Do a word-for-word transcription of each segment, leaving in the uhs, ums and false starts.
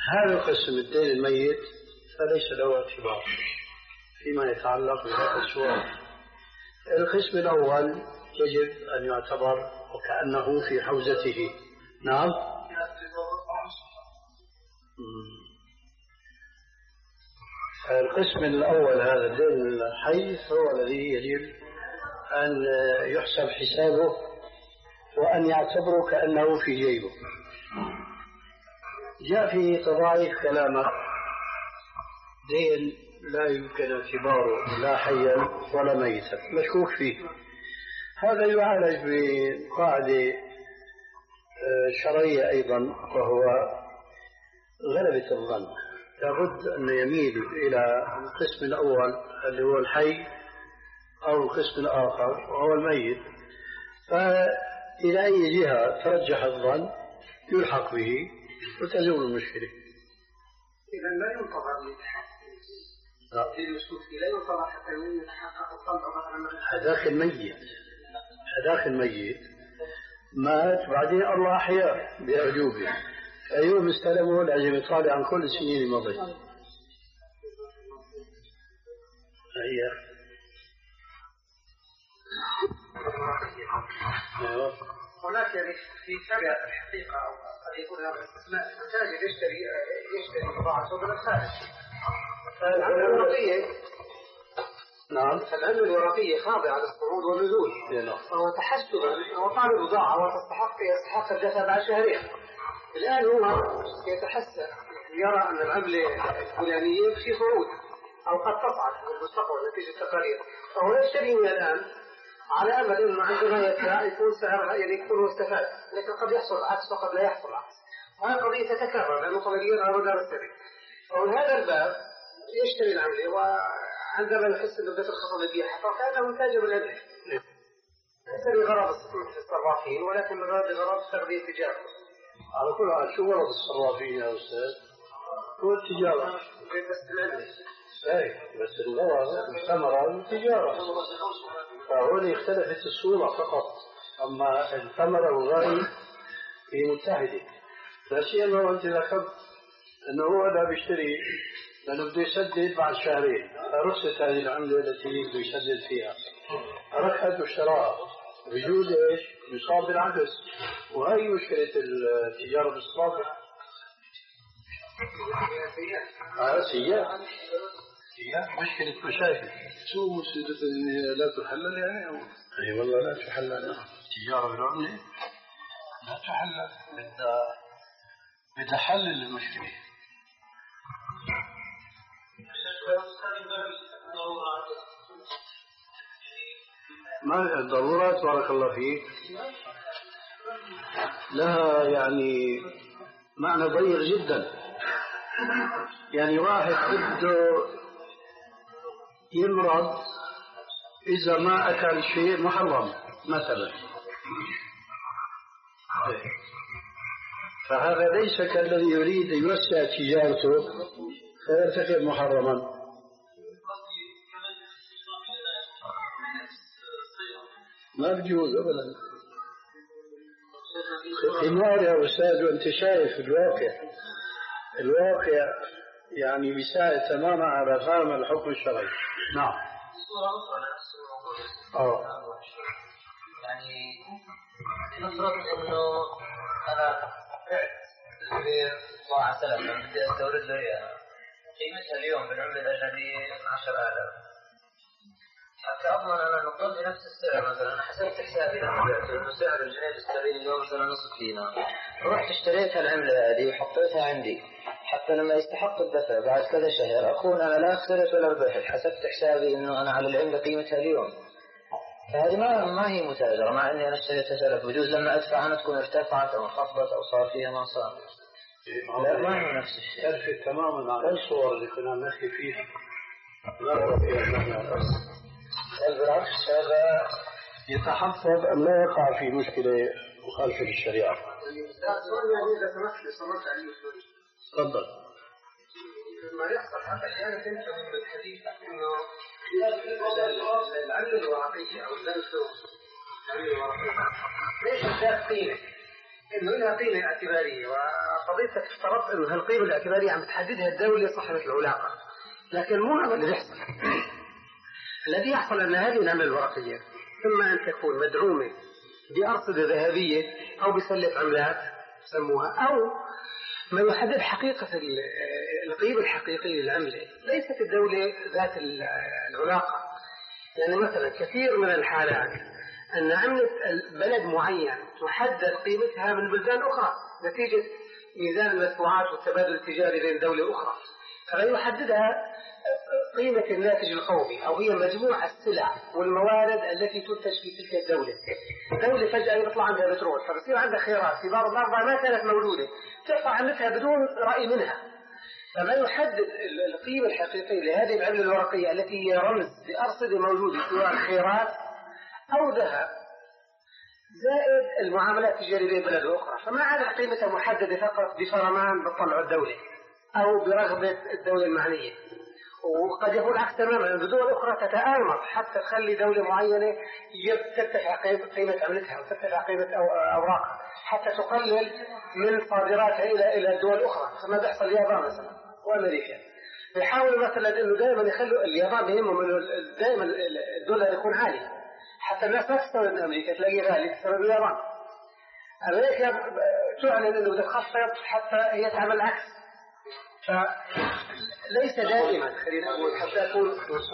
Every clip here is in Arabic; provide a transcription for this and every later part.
هذا القسم الدين الميت فليس له اعتبار فيما يتعلق بهذا السؤال. القسم الأول يجب أن يعتبر وكأنه في حوزته. نعم. القسم الأول هذا الدين الحي هو الذي يجب أن يحسب حسابه وأن يعتبره كأنه في جيبه. جاء في تضاعيف كلامه دين لا يمكن اعتباره لا حيا ولا ميتا مشكوك فيه. هذا يعالج بقاعدة شرعية أيضا وهو غلبة الظن. لابد أن يميل إلى القسم الأول اللي هو الحي أو القسم الآخر وهو الميت، فإلى أي جهة ترجح الظن يلحق به وتزول المشكلة. إذا لا ينتظر للتحقق في المشكوك لا ينتظر حتى يتحقق الطلب. هذاك الميت هذاك الميت مات بعدين الله أحياه بأعجوبه، أيوب استلمه لازم يطالع عن كل السنين الماضية. هي هناك في تابع الحقيقة أو قد يكون هذا الاستثناء التاجر يشتري يشتري بضاعته من الخارج. فالعملة الورقية نعم العملة الورقية خاضعة للصعود والنزول، فهو تحسبا هو طالب بضاعة وتستحق يستحق الدفع بعد شهرين. الآن هو يتحسن يرى أن العملة الفلانية في صعود أو قد تصعد في المستقبل نتيجة تقارير، فهو يشتري من الآن على أمل أنه عندما يدفع يكون سعرها يعني يكون استفاد، لكن قد يحصل العكس وقد لا يحصل العكس. وهذه قضية تتكرر لأنه قد يجير على مدار السنة. ومن هذا الباب يشتري العملة وعندما يحس أنه بدأت الخصم يبيعها فكأنه تاجر العملة. ليس لغرض الصرافين ولكن لغرض تغذية التجارة. على كل حال شو غرض الصرافين يا أستاذ؟ هو التجارة. بس العملة. أي بس الغرض الثمرة والتجارة. فهون اختلفت الصورة فقط، أما الثمرة والغاية هي متحدة. لا سيما وأنت ذكرت أنه هو لا بيشتري لأنه بده يسدد بعد شهرين، رخصت هذه العملة التي بده يسدد فيها ركحت واشتراها بجوز إيش؟ يصاب بالعكس. وهي مشكلة التجارة بالصرافة. هذا سيئة مشكلة مشاكل. شو مشكلة إن لا تحلل يعني؟ أو أي والله لا تحلل. التجارة بالعملة لا تحلل، بدها بدها حل للمشكلة. ما الضرورات بارك الله فيك لها يعني معنى ضيق جدا. يعني واحد بده يمرض إذا ما أكل شيء محرم مثلا، فهذا ليس كالذي يريد أن يوسع تجارته فيرتكب محرما. ما بجوز أبدا. النار يا أستاذ وأنت شايف الواقع الواقع يعني بيساعد تماما على فهم الحكم الشرعي. نعم. أوه. يعني نفرض إنه أنا بضاعة سلفة بدي أستورد له إياها قيمتها اليوم بالعملة الأجنبية عشرة آلاف، حتى أضمن أنا نقول بنفس السعر. مثلا أنا حسبت حسابي لما بعته إنه سعر الجنيه الاسترليني اليوم مثلا نصف دينار، رحت اشتريتها العملة هذه وحطيتها عندي حتى لما يستحق الدفع بعد كذا شهر أكون أنا لا خسرت ولا ربحت، حسبت حسابي إنه أنا على العملة قيمتها اليوم. فهذه ما ما هي متاجرة، مع إني أنا اشتريتها سلف. بجوز لما أدفع أنا تكون ارتفعت أو انخفضت أو صار فيها ما صار. لا ما هو نفس الشيء. يختلف تماما عن الصور اللي كنا نحكي فيها. لا فيها المعنى الأصل. بالعكس هذا يتحفظ أن لا يقع في مشكلة مخالفة للشريعة. تفضل. ما يحصل حتى أحيانا تنتهي من الحديث إنه العمل الورقية أو الدرس العمل الورقية ليش ذات قيمة؟ إنه لها قيمة اعتبارية، وقضيتك افترضت إنه هالقيمة الاعتبارية عم تحددها الدولة صاحبة العلاقة، لكن مو هذا اللي بيحصل. الذي يحصل أن هذه العملة الورقية إما أن تكون مدعومة بأرصدة ذهبية أو بسلة عملات سموها، أو ما يحدد حقيقة القيمة الحقيقية للعملة ليست الدولة ذات العلاقة. يعني مثلا كثير من الحالات أن عملة بلد معين تحدد قيمتها من بلدان أخرى نتيجة ميزان المدفوعات والتبادل التجاري بين دولة أخرى، فلا يحددها قيمة الناتج القومي، أو هي مجموعة السلع والموارد التي تنتج في تلك الدولة. دولة فجأة يطلع عندها بترول، فبصير عندها خيرات في بعض الأرض ما كانت موجودة، ترفع عملتها بدون رأي منها. فما يحدد القيمة الحقيقية لهذه العملة الورقية التي هي رمز لأرصدة موجودة سواء خيرات أو ذهب، زائد المعاملات التجارية بين بلد أخرى، فما عاد قيمتها محددة فقط بفرمان بتطلع الدولة أو برغبة الدولة المعنية. وقد يكون عكس تماما، بدول أخرى تتآمر حتى تخلي دولة معينة ترتفع قيمة عملتها وترتفع قيمة أوراقها حتى تقلل من صادراتها إلى إلى الدول الأخرى، كما بيحصل اليابان مثلا وأمريكا. يحاولوا مثلا إنه دائما يخلوا اليابان بهمهم إنه دائما الدولار يكون عالي حتى الناس ما تستورد من أمريكا تلاقيه غالي بسبب اليابان. أمريكا تعلن إنه بدها تخفض حتى هي تعمل العكس. فليس دائما خلينا نقول حتى أكون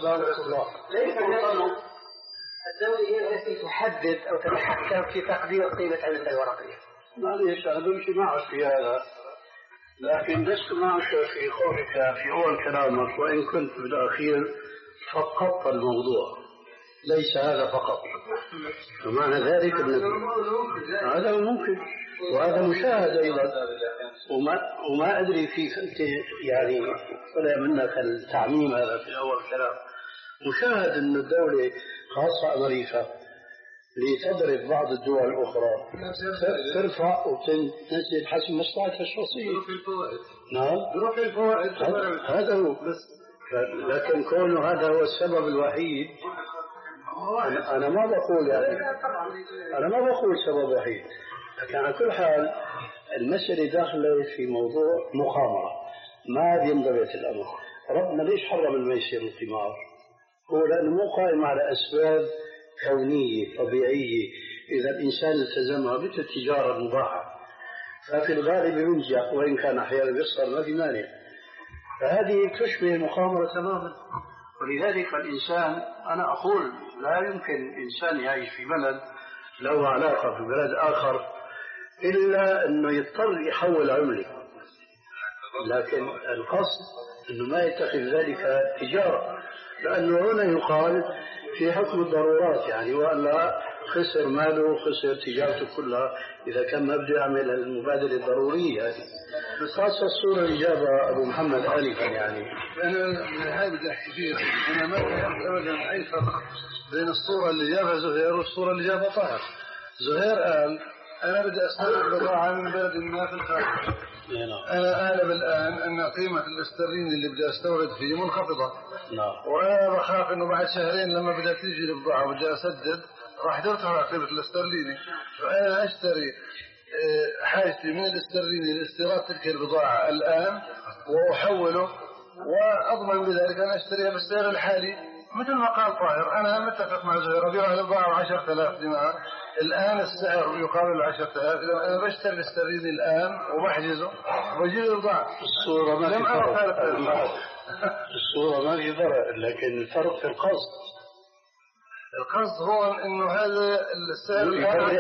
ليس دائما الدولة هي التي تحدد أو تتحكم في تقدير قيمة عملتها الورقية. معليش أنا بمشي معك في هذا، لكن لست معك في قولك في أول كلامك، وإن كنت بالأخير فقدت الموضوع. ليس هذا فقط، ومعنى ذلك أنك هذا ممكن وهذا مشاهد أيضا، وما, وما أدري كيف أنت يعني طلع منك التعميم هذا في أول كلام. مشاهد أن الدولة خاصة أمريكا لتضرب بعض الدول الأخرى ترفع وتنزل حسب مصلحتها الشخصية. نعم بروح الفوائد هذا هو. لكن كونه هذا هو السبب الوحيد، أنا, أنا ما بقول يعني أنا ما بقول سبب وحيد، لكن على كل حال المسألة داخلة في موضوع مخامرة ما بينضبط الأمر. ربنا ليش حرم الميسر والقمار؟ هو لأنه مو قائم على أسباب كونية طبيعية إذا الإنسان التزمها مثل التجارة المباحة، ففي الغالب ينجح وإن كان أحيانا بيخسر ما في مانع. فهذه تشبه المخامرة تماما. ولذلك الإنسان أنا أقول لا يمكن إنسان يعيش في بلد له علاقة في بلد آخر إلا أنه يضطر يحول عمله، لكن القصد أنه ما يتخذ ذلك تجارة، لأنه هنا يقال في حكم الضرورات، يعني وألا خسر ماله خسر تجارته كلها إذا كان ما بده يعمل المبادلة الضرورية هذه. بس خاصة الصورة اللي جابها أبو محمد آنفا، يعني أنا هاي بدي أحكي فيها. أنا ما فهمت أبدا أي فرق بين الصورة اللي جابها زهير والصورة اللي جابها طاهر. زهير قال أنا بدي أستورد بضاعة من بلد ما في الخارج، أنا أعلم الآن أن قيمة الاسترليني اللي بدي أستورد فيه منخفضة، وأنا بخاف إنه بعد شهرين لما بدأ تيجي البضاعة وبدي أسدد راح ترتفع قيمة الاسترليني، فأنا أشتري حاجتي من الاسترليني لاستيراد تلك البضاعة الآن وأحوله، وأضمن بذلك أن أشتريها بالسعر الحالي مثل ما قال طاهر. أنا متفق مع زهير، أبيع البضاعة بعشرة آلاف دينار الآن السعر يقابل عشرة آلاف، إذا أنا بشتري الاسترليني الآن وبحجزه وبجيب البضاعة. الصورة ما في فرق، الصورة ما في فرق، لكن الفرق في القصد. القصد هو إنه هذا السعر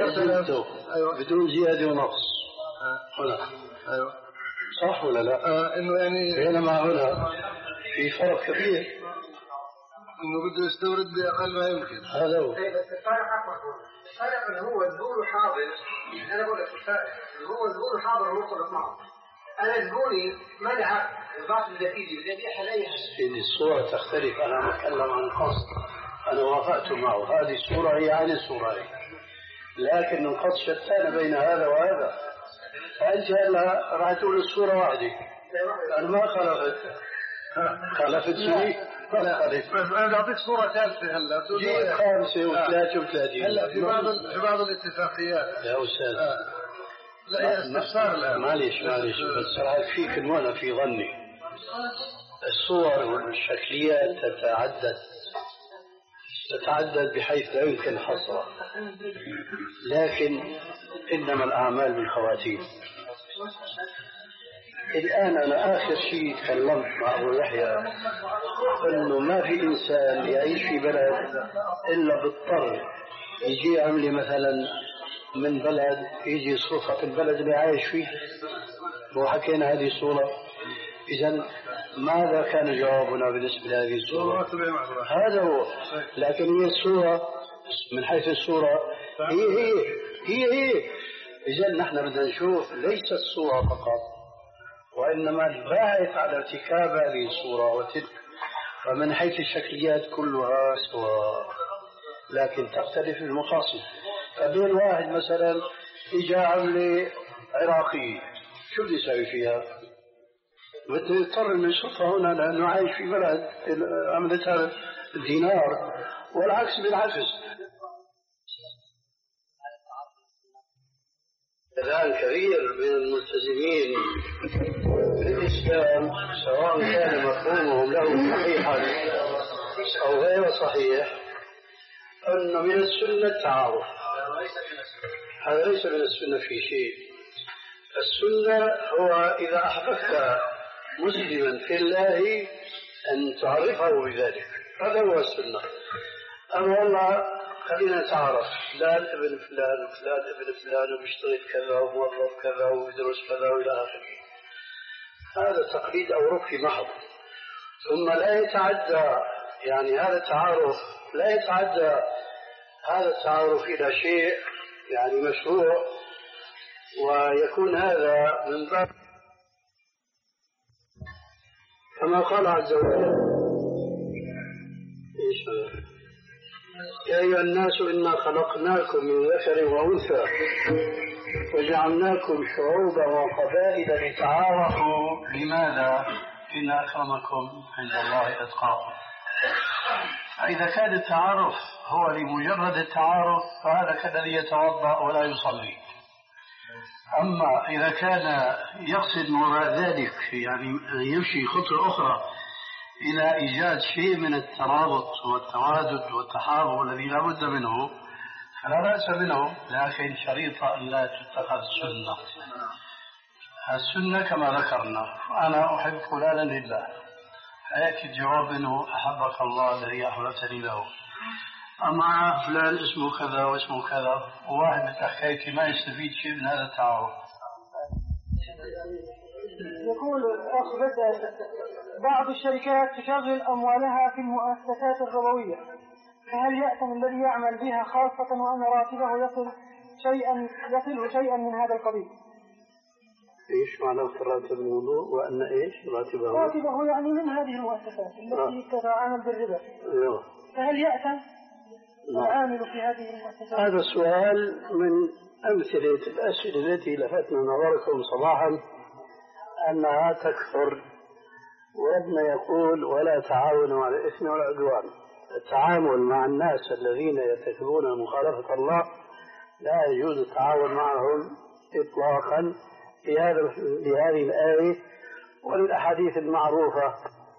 أيوة. بدون زيادة ونقص. هنا أيوة. صح ولا لا؟ آه إنه يعني بينما هنا في فرق كبير، إنه بده يستورد بأقل ما يمكن. هذا هو. بس الفارق أكبر، الفارق إنه هو زبون حاضر. أنا بقول لك الفارق إنه هو زبون حاضر ومرتبط معه. أنا زبوني منع الباقي النتيجة بدي أبيعها لأي حد. الصورة تختلف، أنا أتكلم عن القصد. أنا وافقت معه، هذه الصورة هي عن الصورة هي، لكن القصد شتان بين هذا وهذا. فأنت هلا راح تقول الصورة واحدة، أنا ما خلفت خلفت شيء. لا بس أنا بعطيك صورة ثالثة هلا جيء خامسة وثلاثة وثلاثين هلا في بعض في بعض الاتفاقيات يا أستاذ. لا استفسار الآن. معلش معلش بس راح فيك وانا في ظني الصور والشكليات تتعدد تتعدد بحيث لا يمكن حصرها، لكن إنما الأعمال بالخواتيم. الآن أنا آخر شيء تكلمت مع أبو يحيى أنه ما في إنسان يعيش في بلد إلا بالضطر يجي يعمل مثلا من بلد يجي يصرفها في البلد اللي عايش فيه، وحكينا هذه الصورة. إذن ماذا كان جوابنا بالنسبة لهذه الصورة؟ هذا هو. لكن هي الصورة من حيث الصورة هي هي هي هي إذن نحن بدنا نشوف ليس الصورة فقط، وإنما الباعث على ارتكاب هذه الصورة وتلك. فمن حيث الشكليات كلها سواء، لكن تختلف المقاصد. فبين واحد مثلا إجا عملة عراقية شو بده يسوي فيها؟ بده يضطر انه يصرفها هنا لانه عايش في بلد عملتها الدينار، والعكس بالعكس. الآن كثير من الملتزمين بالإسلام سواء كان مفهومهم له صحيحا أو غير صحيح أن من السنة التعارف. هذا ليس من السنة في شيء. السنة هو إذا أحببت مسلما في الله أن تعرفه بذلك، هذا هو السنة. أما والله خلينا نتعرف فلان ابن فلان وفلان ابن فلان وبيشتغل كذا وموظف كذا ويدرس كذا وإلى آخره، هذا تقليد أوروبي محض. ثم لا يتعدى يعني هذا التعارف لا يتعدى هذا التعارف إلى شيء يعني مشروع، ويكون هذا من باب كما قال عز وجل: يا أيها الناس إنا خلقناكم من ذكر وأنثى وجعلناكم شعوبا وقبائل لتعارفوا. لماذا؟ إن أكرمكم عند الله أتقاكم. فإذا كان التعارف هو لمجرد التعارف فهذا كالذي يتوضأ ولا يصلي. أما إذا كان يقصد وراء ذلك يعني يمشي خطوة أخرى إلى إيجاد شيء من الترابط والتوادد والتحابب الذي لا بد منه فلا بأس منه، لكن شريطة أن لا تتخذ سنة. السنة كما ذكرنا: أنا أحب فلانا لله، فيأتي الجواب منه: أحبك الله الذي أحببتني له. أما فلان اسمه كذا واسمه كذا، وواحد من حكايتي ما يستفيد شيء من هذا التعارف. يقول الأخ بدأ: بعض الشركات تشغل أموالها في المؤسسات الربوية، فهل يأتم الذي يعمل بها خاصة وأن راتبه يصل شيئا يصل شيئا من هذا القبيل؟ إيش معنى راتب الموضوع؟ وأن إيش راتبه؟ راتبه يعني من هذه المؤسسات التي آه. تتعامل بالربا. أيوه. فهل يأتم العامل في هذه المؤسسات؟ هذا السؤال من أمثلة الأسئلة التي لفتنا نظركم صباحا أنها تكثر، وربنا يقول: ولا تعاونوا على الإثم والعدوان. التعامل مع الناس الذين يرتكبون مخالفة الله لا يجوز التعاون معهم إطلاقا لهذه الآية وللأحاديث المعروفة.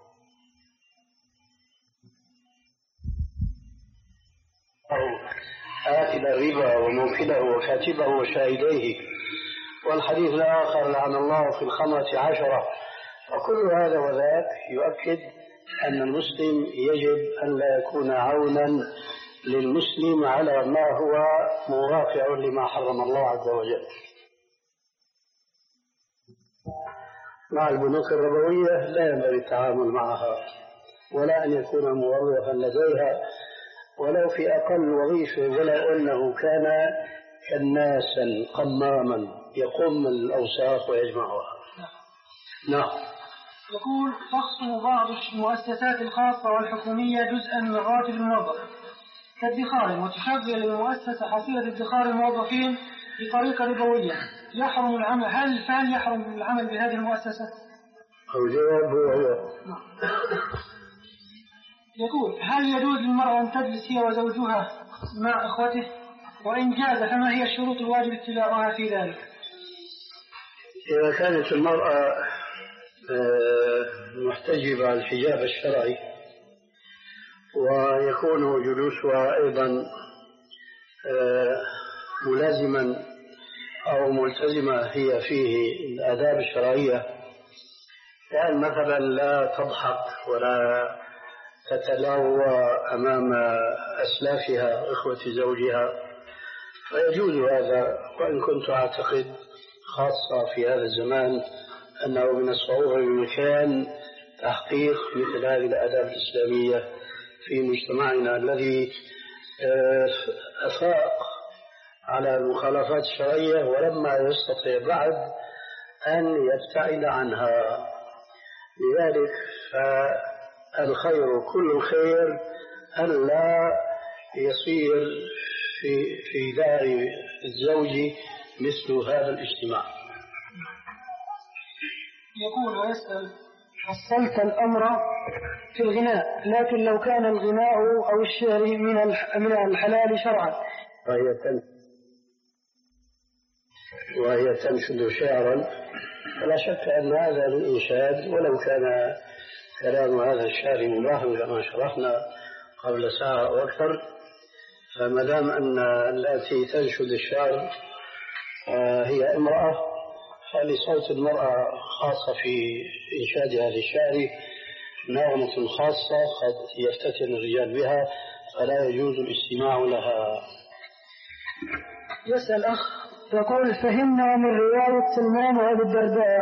آكل الربا وموكله وكاتبه وشاهديه، والحديث الآخر: لعن الله في الخمرة عشرة. وكل هذا وذاك يؤكد أن المسلم يجب أن لا يكون عونا للمسلم على ما هو موافع لما حرم الله عز وجل. مع البنوك الربوية لا ينبغي التعامل معها ولا أن يكون موظفا لديها ولو في أقل وظيفة، ولو أنه كان كناسا قماما يقوم الأوساخ ويجمعها. نعم. يقول: تخصم بعض المؤسسات الخاصة والحكومية جزءا من راتب الموظف كادخار، وتشغل المؤسسة حصيلة ادخار الموظفين بطريقة ربوية، يحرم العمل هل فعل يحرم العمل بهذه المؤسسة؟ الجواب هو يقول: هل يجوز للمرأة أن تجلس هي وزوجها مع إخوته؟ وإن جاز فما هي الشروط الواجب اتباعها في ذلك؟ إذا كانت المرأة محتجبة الحجاب الشرعي ويكون جلوسها أيضا ملازما أو ملتزمة هي فيه الآداب الشرعية، يعني مثلا لا تضحك ولا تتلوى أمام أسلافها إخوة زوجها، فيجوز هذا. وإن كنت أعتقد خاصة في هذا الزمان أنه من الصعوبة بمكان تحقيق مثل هذه الآداب الإسلامية في مجتمعنا الذي أفاق على المخالفات الشرعية ولما يستطيع بعد أن يبتعد عنها. لذلك فالخير كل الخير أن لا يصير في في دار الزوج مثل هذا الاجتماع. يقول ويسأل: حصلت الأمر في الغناء، لكن لو كان الغناء أو الشعر من الحلال شرعا وهي وهي تنشد شعرا، فلا شك أن هذا الإنشاد ولو كان كلام هذا الشعر مباح كما شرحنا قبل ساعة أو أكثر، فما دام أن التي تنشد الشعر هي امرأة، فلصوت المرأة خاصة في إنشاد هذا الشعر نغمة خاصة قد يفتتن الرجال بها، فلا يجوز الاستماع لها. يسأل أخ يقول: فهمنا من رواية سلمان وأبي الدرداء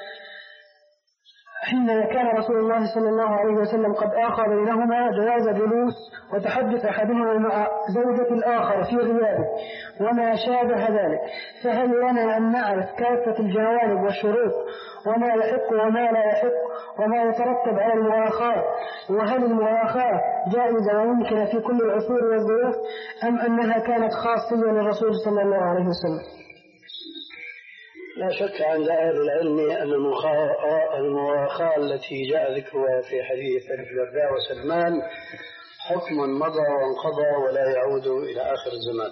حين كان رسول الله صلى الله عليه وسلم قد آخى بينهما جواز جلوس وتحدث أحدهما مع زوجة الآخر في غيابه وما شابه ذلك، فهل لنا أن نعرف كافة الجوانب والشروط وما يحق وما لا يحق وما يترتب على المؤاخاة، وهل المؤاخاة جائزة وممكنة في كل العصور والظروف أم أنها كانت خاصة للرسول صلى الله عليه وسلم؟ لا شك عند أهل العلم أن المؤاخاة التي جاء ذكرها في حديث أبي الدرداء وسلمان حكم مضى وانقضى ولا يعود إلى آخر الزمان،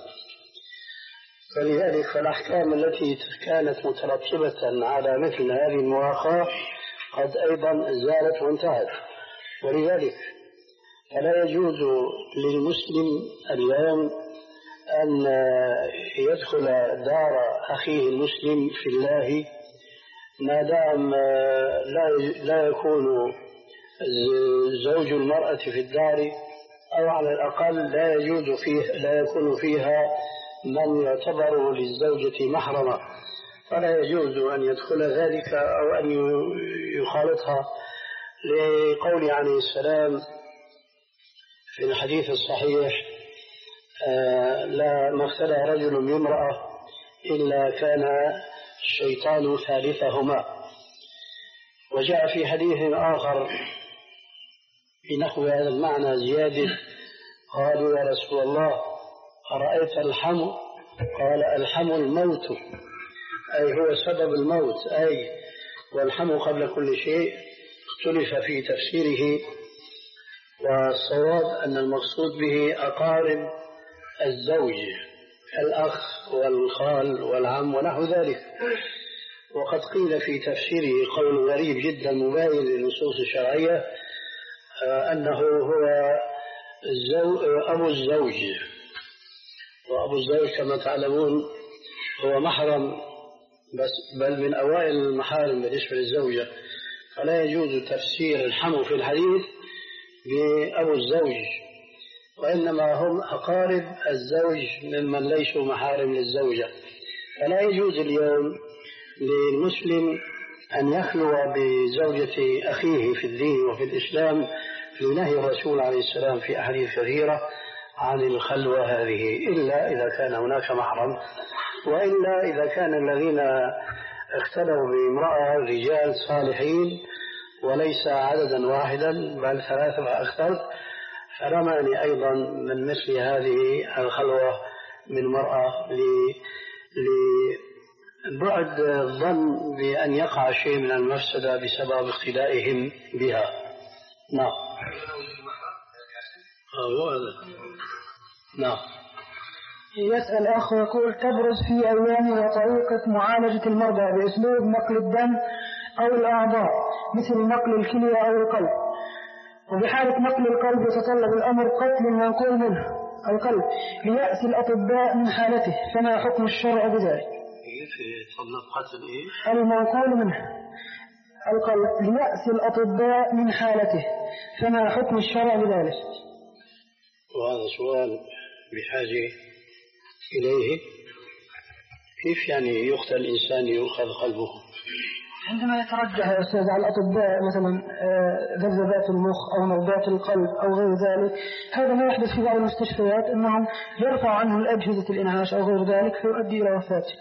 فلذلك فالأحكام التي كانت مترتبة على مثل هذه المؤاخاة قد أيضا زالت وانتهت، ولذلك فلا يجوز للمسلم اليوم أن يدخل دار أخيه المسلم في الله ما دام لا يكون زوج المرأة في الدار، أو على الأقل لا يجوز فيه لا يكون فيها من يعتبر للزوجة محرما، فلا يجوز أن يدخل ذلك أو أن يخالطها، لقول عليه السلام في الحديث الصحيح: آه لا ما اختلى رجل بامرأة إلا كان الشيطان ثالثهما. وجاء في حديث آخر بنحو هذا المعنى زيادة: قالوا يا رسول الله أرأيت الحم؟ قال: الحم الموت، أي هو سبب الموت، أي والحم قبل كل شيء. اختلف في تفسيره، والصواب أن المقصود به أقارب الزوج الأخ والخال والعم ونحو ذلك. وقد قيل في تفسيره قول غريب جدا مباين للنصوص الشرعية أنه هو الزو... أبو الزوج، وأبو الزوج كما تعلمون هو محرم بس بل من أوائل المحارم بالنسبة للزوجة، فلا يجوز تفسير الحم في الحديث بأبو الزوج، وإنما هم أقارب الزوج ممن ليسوا محارم للزوجة. فلا يجوز اليوم للمسلم أن يخلو بزوجة أخيه في الدين وفي الإسلام لنهي الرسول عليه السلام في أحاديث كثيرة عن الخلوة هذه، إلا إذا كان هناك محرم، وإلا إذا كان الذين اختلوا بامرأة رجال صالحين وليس عددا واحدا بل ثلاثة وأكثر، فلا مانع أيضا من مثل هذه الخلوة من مرأة لبعد الظن بأن يقع شيء من المفسدة بسبب اقتدائهم بها. نعم. نعم. يسأل أخ يقول: تبرز في أيامنا طريقة معالجة المرضى بأسلوب نقل الدم أو الأعضاء مثل نقل الكلية أو القلب، وبحالة نقل القلب يتطلب الأمر قتل المنقول منه القلب ليأتي الأطباء من حالته، فما حكم الشرع بذلك؟ يتطلب قتل إيه؟ المنقول منه القلب ليأتي الأطباء من حالته، فما حكم الشرع بذلك؟ وهذا سؤال بحاجة إليه. كيف يعني يقتل الإنسان يؤخذ قلبه؟ عندما يترجح يا أستاذ على الأطباء مثلا ذبذبات المخ أو نبضات القلب أو غير ذلك، هذا ما يحدث في بعض المستشفيات أنهم يرفع عنه الأجهزة الإنعاش أو غير ذلك فيؤدي إلى وفاته.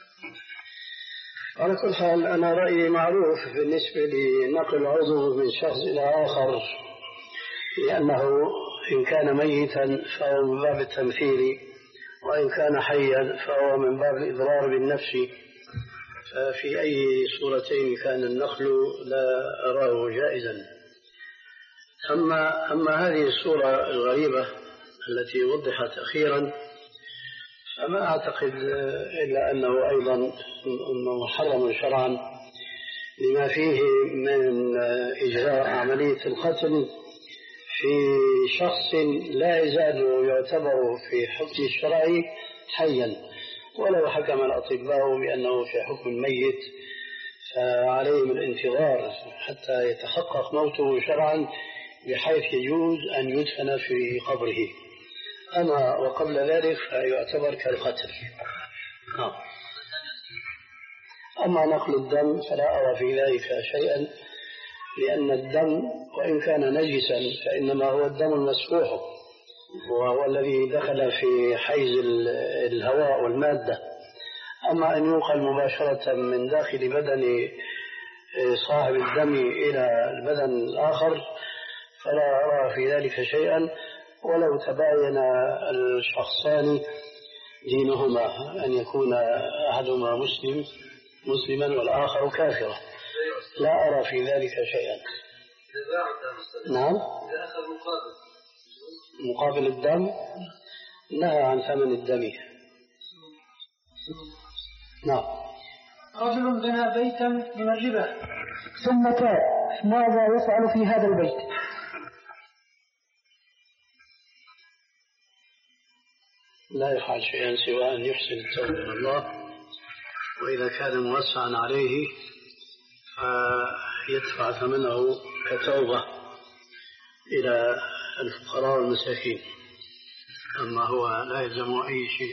على كل حال أنا رأيي معروف بالنسبة لنقل عضو من شخص إلى آخر، لأنه إن كان ميتا فهو من باب التمثيل، وإن كان حيا فهو من باب الإضرار بالنفس، ففي أي صورتين كان النقل لا أراه جائزا. أما, أما هذه الصورة الغريبة التي وضحت أخيرا فما أعتقد إلا أنه أيضا محرم شرعا لما فيه من إجراء عملية القتل في شخص لا يزال يعتبر في حكم الشرعي حيا، ولو حكم الأطباء بأنه في حكم الميت فعليهم الانتظار حتى يتحقق موته شرعا بحيث يجوز أن يدفن في قبره، أما وقبل ذلك فيعتبر كالقتل. أما نقل الدم فلا أرى في ذلك شيئا، لأن الدم وإن كان نجسا فإنما هو الدم المسفوح، وهو الذي دخل في حيز الهواء والمادة. أما أن ينقل مباشرة من داخل بدن صاحب الدم إلى البدن الآخر فلا أرى في ذلك شيئا، ولو تباين الشخصان دينهما، أن يكون أحدهما مسلم مسلما والآخر كافرا، لا أرى في ذلك شيئا. نعم، مقابل الدم نهى عن ثمن الدم. نعم. رجل بنى بيتا من الربا ثم تاب، ماذا يفعل في هذا البيت؟ لا يفعل شيئا سوى أن يحسن التوبة إلى الله، وإذا كان موسعا عليه فيدفع ثمنه كتوبة إلى الفقراء والمساكين، أما هو لا يلزم أي شيء.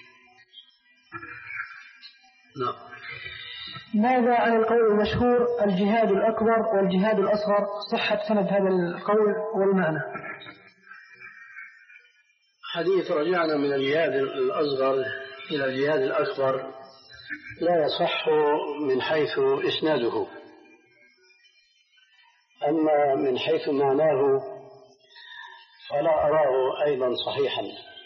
نعم. ماذا عن القول المشهور الجهاد الأكبر والجهاد الأصغر؟ صحة سند هذا القول والمعنى. حديث رجعنا من الجهاد الأصغر إلى الجهاد الأكبر لا يصح من حيث إسناده، أما من حيث معناه فلا أراه أيضا صحيحا،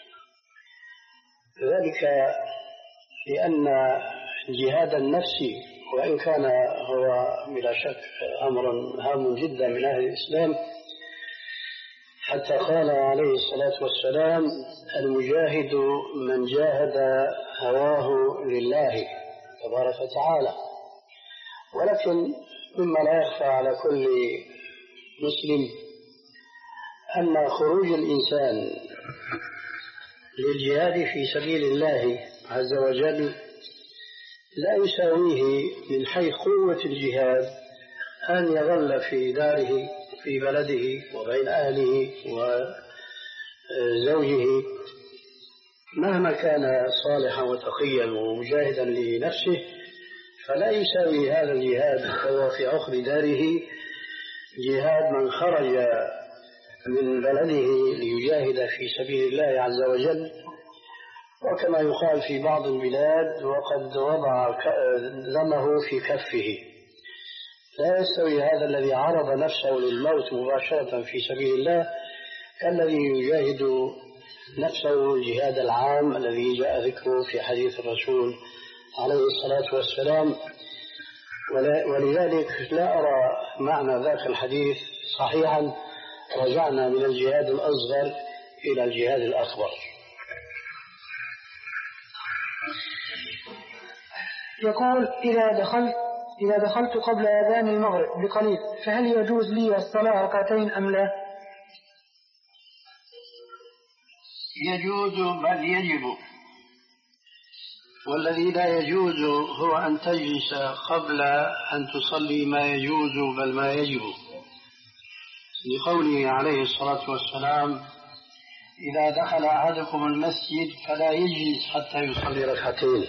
ذلك لأن جهاد النفس وإن كان هو بلا شك أمر هام جدا من أهل الإسلام، حتى قال عليه الصلاة والسلام: المجاهد من جاهد هواه لله تبارك وتعالى. ولكن مما لا يخفى على كل مسلم أن خروج الإنسان للجهاد في سبيل الله عز وجل لا يساويه من حيث قوة الجهاد أن يظل في داره في بلده وبين أهله وزوجه مهما كان صالحا وتقيا ومجاهدا لنفسه، فلا يساوي هذا الجهاد وهو في عقر داره جهاد من خرج من بلده ليجاهد في سبيل الله عز وجل. وكما يقال في بعض البلاد: وقد وضع دمه في كفه. لا يستوي هذا الذي عرض نفسه للموت مباشرة في سبيل الله كالذي يجاهد نفسه الجهاد العام الذي جاء ذكره في حديث الرسول عليه الصلاة والسلام. ولذلك لا أرى معنى ذاك الحديث صحيحا: رجعنا من الجهاد الأصغر إلى الجهاد الأكبر. يقول إذا دخلت إذا دخلت قبل أذان المغرب بقليل فهل يجوز لي الصلاة ركعتين أم لا؟ يجوز بل يجب، والذي لا يجوز هو أن تجلس قبل أن تصلي ما يجوز بل ما يجب، لقوله عليه الصلاة والسلام: إذا دخل أحدكم المسجد فلا يجلس حتى يصلي ركعتين.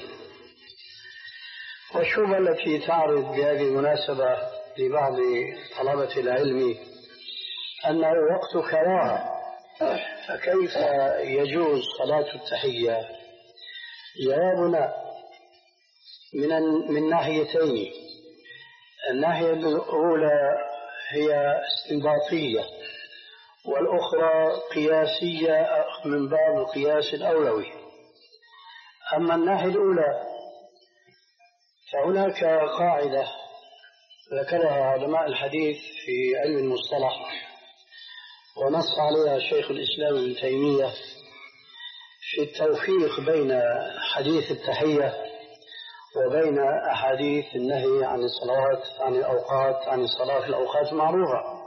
والشبهة التي تعرض بهذه المناسبة لبعض طلبة العلم أنه وقت كراهة، فكيف يجوز صلاة التحية؟ جوابنا من من ناحيتين. الناحية الأولى هي استنباطية، والأخرى قياسية من باب القياس الأولوي. أما الناحية الأولى فهناك قاعدة ذكرها علماء الحديث في علم المصطلح ونص عليها شيخ الإسلام ابن تيمية في التوفيق بين حديث التحية وبين أحاديث النهي عن الصلوات عن الأوقات عن الصلاة في الأوقات المعروفة.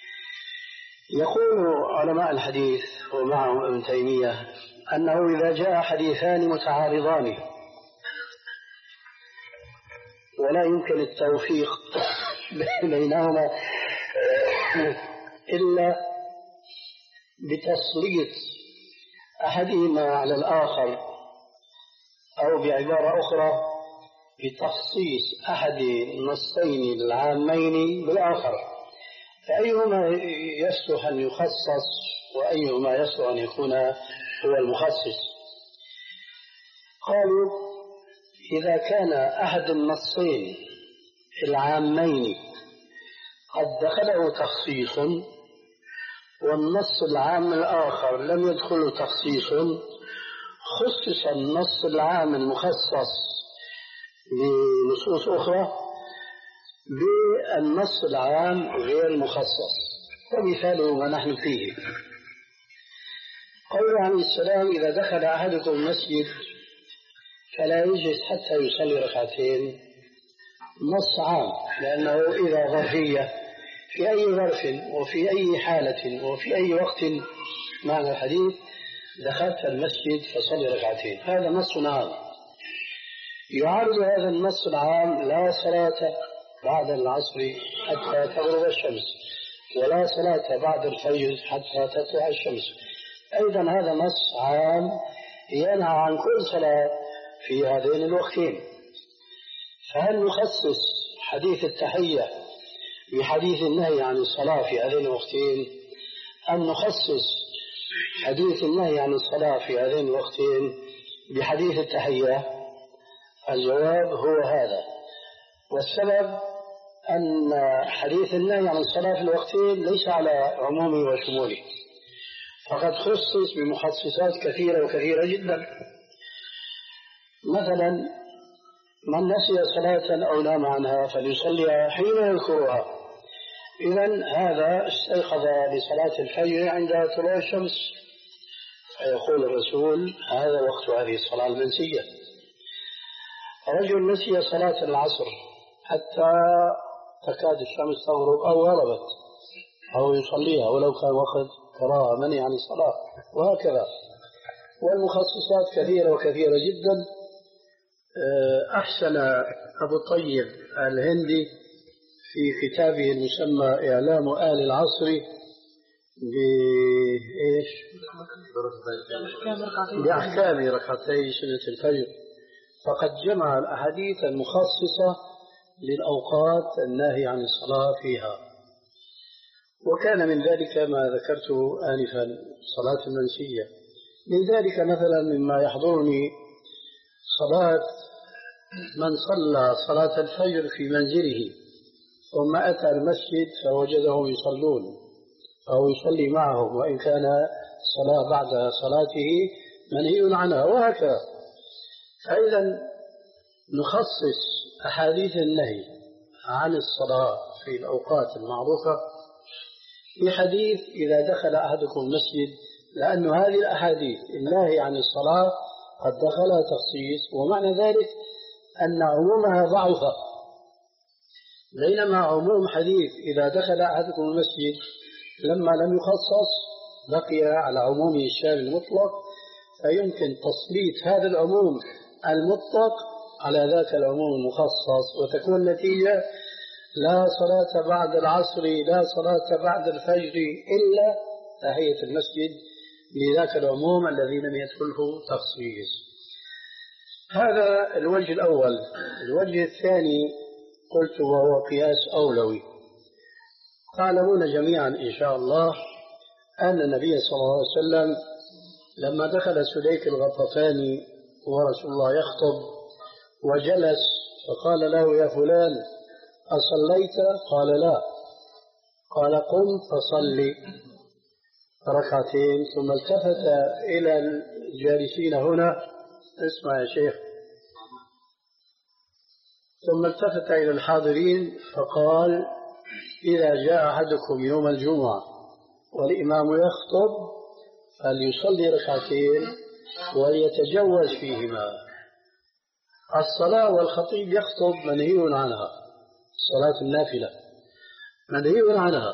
يقول علماء الحديث ومعهم ابن تيمية أنه إذا جاء حديثان متعارضان ولا يمكن التوفيق بينهما إلا بتسليط أحدهما على الآخر، أو بعبارة أخرى بتخصيص أحد النصين العامين بالآخر، فأيهما يصلح أن يخصص وأيهما يصلح أن يكون هو المخصص؟ قالوا: إذا كان أحد النصين العامين قد دخله تخصيص والنص العام الآخر لم يدخله تخصيص، خصص النص العام المخصص لنصوص أخرى بالنص العام غير المخصص. ومثاله ما نحن فيه قوله عليه السلام: إذا دخل أحدكم المسجد فلا يجلس حتى يصلي ركعتين. نص عام، لأنه إذا ظرفية في أي ظرف وفي أي حالة وفي أي وقت معنى الحديث دخلت المسجد فصلي ركعتين، هذا نص عام. يعارض هذا النص العام: لا صلاة بعد العصر حتى تغرب الشمس، ولا صلاة بعد الفجر حتى تطلع الشمس. أيضا هذا نص عام ينهى عن كل صلاة في هذين الوقتين. فهل نخصص حديث التحية بحديث النهي عن الصلاة في هذين الوقتين، أم نخصص حديث النهي عن الصلاة في هذين الوقتين بحديث التحية؟ الجواب هو هذا. والسبب أن حديث النهي عن الصلاة في الوقتين ليس على عمومه وشموله، فقد خصص بمخصصات كثيرة وكثيرة جدا. مثلا: من نسي صلاة أو نام عنها فليصليها حين يذكرها. إذن هذا استيقظ لصلاة الفجر عند طلوع الشمس، فيقول الرسول: هذا وقت هذه الصلاة المنسية. رجل نسي صلاة العصر حتى تكاد الشمس تغرب أو غربت، أو يصليها ولو كان وقت كراهة مني عن الصلاة، وهكذا. والمخصصات كثيرة وكثيرة جدا. أحسن أبو طيب الهندي في كتابه المسمى إعلام آل العصر بإيش؟ بأحكام ركعتي سنة الفجر، فقد جمع الأحاديث المخصصة للأوقات الناهي عن الصلاة فيها. وكان من ذلك ما ذكرته آنفا، صلاة المنسية. من ذلك مثلا مما يحضرني صلاة من صلى صلاة الفجر في منزله ثم أتى المسجد فوجدهم يصلون أو يصلي معهم، وإن كان الصلاة بعد صلاته منهي عنها، وهكذا. فإذا نخصص أحاديث النهي عن الصلاة في الأوقات المعروفة بحديث إذا دخل أحدكم المسجد، لأن هذه الأحاديث النهي عن الصلاة قد دخلها تخصيص، ومعنى ذلك أن عمومها ضعف، بينما عموم حديث إذا دخل أحدكم المسجد لما لم يخصص بقي على عمومه الشامل المطلق، فيمكن تسليط هذا العموم المطلق على ذاك العموم المخصص، وتكون النتيجة لا صلاة بعد العصر لا صلاة بعد الفجر إلا تحية المسجد لذاك العموم الذي لم يدخله تخصيص. هذا الوجه الأول. الوجه الثاني قلت وهو قياس أولوي. تعلمون جميعا إن شاء الله أن النبي صلى الله عليه وسلم لما دخل سليك الغطفاني ورسول الله يخطب وجلس فقال له يا فلان أصليت؟ قال لا. قال قم فصلي ركعتين. ثم التفت إلى الجالسين هنا، اسمع يا شيخ، ثم التفت إلى الحاضرين فقال إذا جاء أحدكم يوم الجمعة والإمام يخطب فليصلي ركعتين وليتجوز فيهما. الصلاة والخطيب يخطب منهي عنها، صلاة النافلة منهي عنها.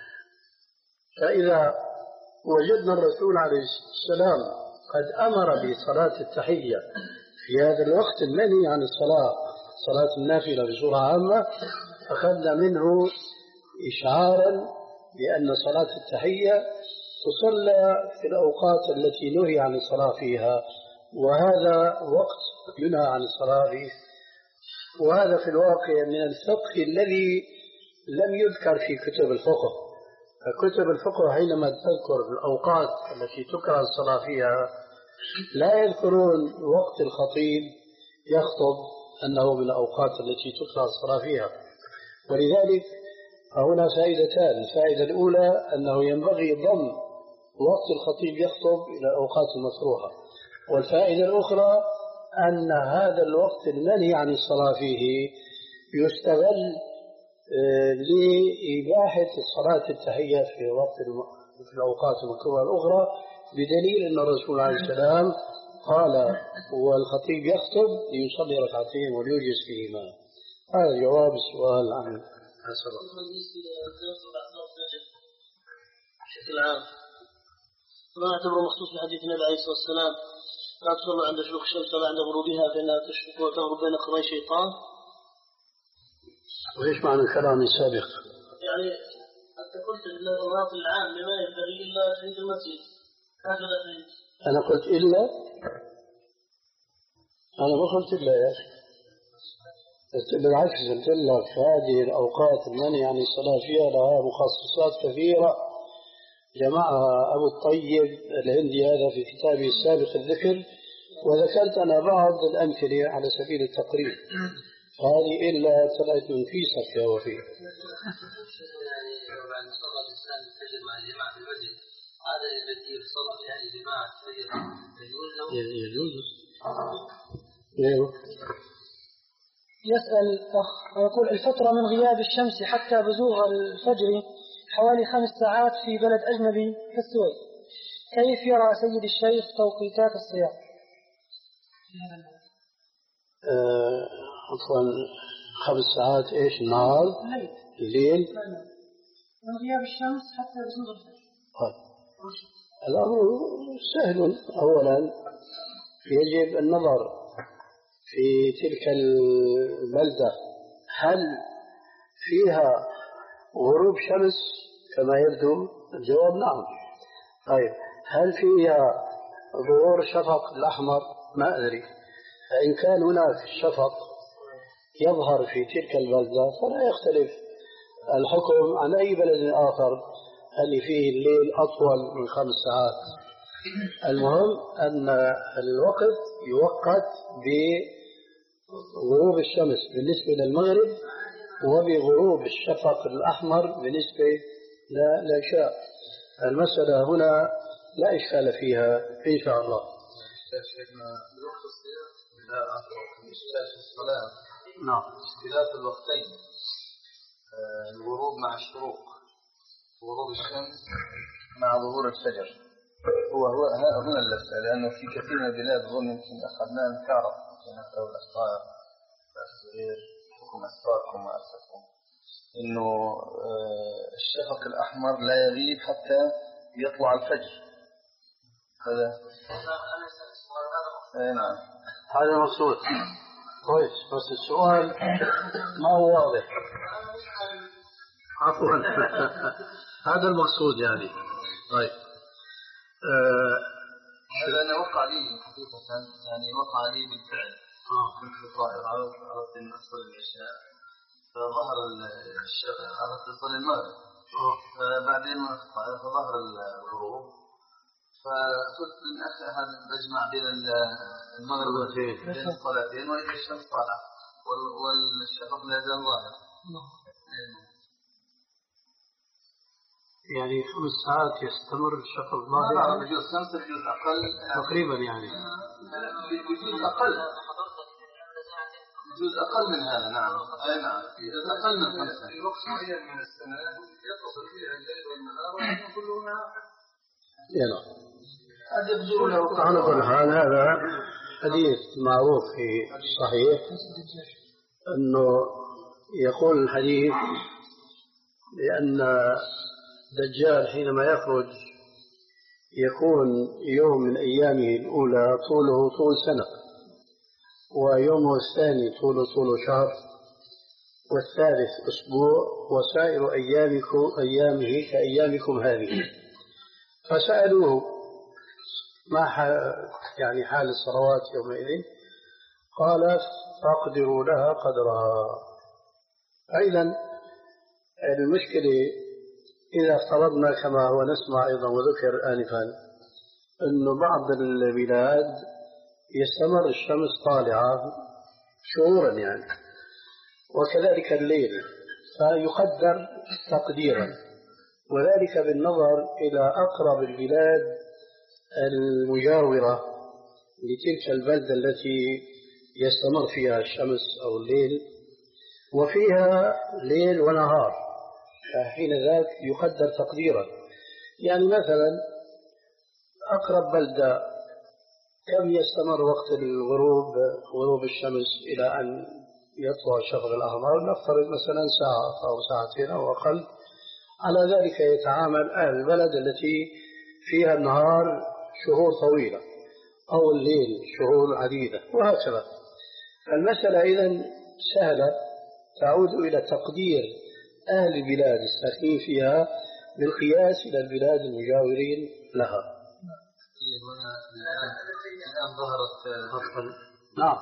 فإذا وجدنا الرسول عليه السلام قد أمر بصلاة التحية في هذا الوقت المنهي عن الصلاة، صلاة النافلة بصورة عامة، أخذنا منه إشعارا بأن صلاة التحية تصلى في الأوقات التي نهي عن الصلاة فيها، وهذا وقت ينهى عن الصلاة فيه. وهذا في الواقع من الفقه الذي لم يذكر في كتب الفقه. كتب الفقه حينما تذكر الأوقات التي تكره الصلاة فيها لا يذكرون وقت الخطيب يخطب أنه من الأوقات التي تكره الصلاة فيها. ولذلك فهنا فائدتان. الفائدة الأولى أنه ينبغي ضم وقت الخطيب يخطب إلى الأوقات المكروهة، والفائدة الأخرى أن هذا الوقت المنهي عن الصلاة فيه يستغل لإباحة الصلاة التحية في وقت في الأوقات المكروهة الأخرى، بدليل أن الرسول عليه السلام قال والخطيب يخطب ليصلي ركعتين وليجلس فيهما. هذا جواب السؤال عن السبب. بشكل عام ما نعتبره مخصوص بحديث النبي عليه الصلاة والسلام لا تصلوا عند شروق الشمس ولا عند غروبها فإنها تشرق وتغرب بين قرني شيطان. وإيش معنى الكلام السابق؟ يعني أنت قلت النظام العام لما ينبغي إلا تحية المسجد، هكذا فهمت. أنا قلت إلا؟ أنا ما قلت إلا يا أخي، بالعكس قلت لك هذه الأوقات المنهي عن الصلاة فيها لها مخصصات كثيرة جمعها أبو الطيب الهندي هذا في كتابه السابق الذكر، وذكرت أنا بعض الأمثلة على سبيل التقريب. هذه إلا طلعت من فيسك يا وفي. يجوز. يسأل الأخ ويقول الفترة من غياب الشمس حتى بزوغ الفجر حوالي خمس ساعات في بلد أجنبي كالسويد، كيف يرى سيد الشيخ توقيتات الصيام؟ أه عفوا خمس ساعات إيش النهار؟ الليل؟ من غياب الشمس حتى بزوغ الفجر. الأمر سهل. أولا يجب النظر في تلك البلدة هل فيها غروب شمس كما يبدو؟ الجواب نعم. طيب هل فيها ظهور شفق الأحمر؟ ما أدري. فإن كان هناك الشفق يظهر في تلك البلدة فلا يختلف الحكم عن أي بلد آخر اللي فيه الليل أطول من خمس ساعات. المهم أن الوقت يوقت بغروب الشمس بالنسبة للمغرب وبغروب الشفق الأحمر بالنسبة للعشاء. المسألة هنا لا إشكال فيها إن شاء الله. نعم. اختلاف الوقتين، الغروب مع الشروق، غروب الشمس مع ظهور الفجر، هو هو هنا اللبسة، لأنه في كثير من البلاد ظن يمكن أخذناه انكارا في نفسه الأسرار الصغير حكم أسراركم وأسراركم إنه الشفق الأحمر لا يغيب حتى يطلع الفجر. هذا أي نعم هذا مقصود كويس، بس السؤال ما هو واضح. عفوا هذا المقصود يعني. طيب آه هذا أنا وقع لي حقيقة، يعني وقع لي بالفعل. كنت في الطائرة أردت أن أصل العشاء فظهر الشفق، أردت أصل المغرب فبعدين من الطائرة فظهر الغروب، فقلت من أحد بجمع بين المغرب بين الصلاتين وإذا الشمس طالعة والشفق لا زال ظاهر. يعني خمس ساعات يستمر الشفق ظاهر؟ لا بجوز خمسة بجوز أقل تقريبا، يعني بجوز أقل بجوز أقل من هذا. نعم أي نعم بجوز أقل من خمسة. في وقت معين من السنة يتصل فيها الليل والنهار كلها. يلا على كل حال هذا حديث معروف في الصحيح، أنه يقول الحديث لأن الدجال حينما يخرج يكون يوم من أيامه الأولى طوله طول سنة، ويومه الثاني طوله طول شهر، والثالث أسبوع، وسائر أيامكم أيامه كأيامكم هذه. فسألوه ما يعني حال الصلوات يومئذ؟ قال فاقدروا لها قدرها. أيضا المشكلة إذا افترضنا كما هو نسمع أيضا وذكر آنفا أنه بعض البلاد يستمر الشمس طالعة شهورا يعني، وكذلك الليل، فيقدر تقديرا، وذلك بالنظر إلى أقرب البلاد المجاورة لتلك البلدة التي يستمر فيها الشمس أو الليل، وفيها ليل ونهار، فحين ذاك يقدر تقديرا. يعني مثلا أقرب بلدة كم يستمر وقت الغروب غروب الشمس إلى أن يطلع الشفق الأحمر؟ نفترض مثلا ساعة أو ساعتين أو أقل. على ذلك يتعامل أهل البلد التي فيها النهار شهور طويلة أو الليل شهور عديدة وهكذا. المسألة إذن سهلة، تعود إلى تقدير أهل البلاد الساكنين فيها بالقياس إلى البلاد المجاورين لها. الآن ظهرت نعم.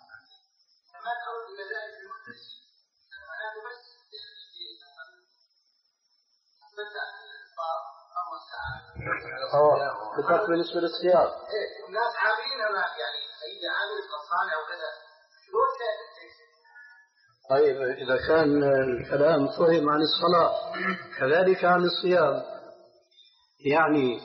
بالضبط بالنسبة للصيام. الناس عاملين يعني إذا عامل مصانع وكذا شلون طيب إذا كان الكلام فهم عن الصلاة كذلك عن الصيام. يعني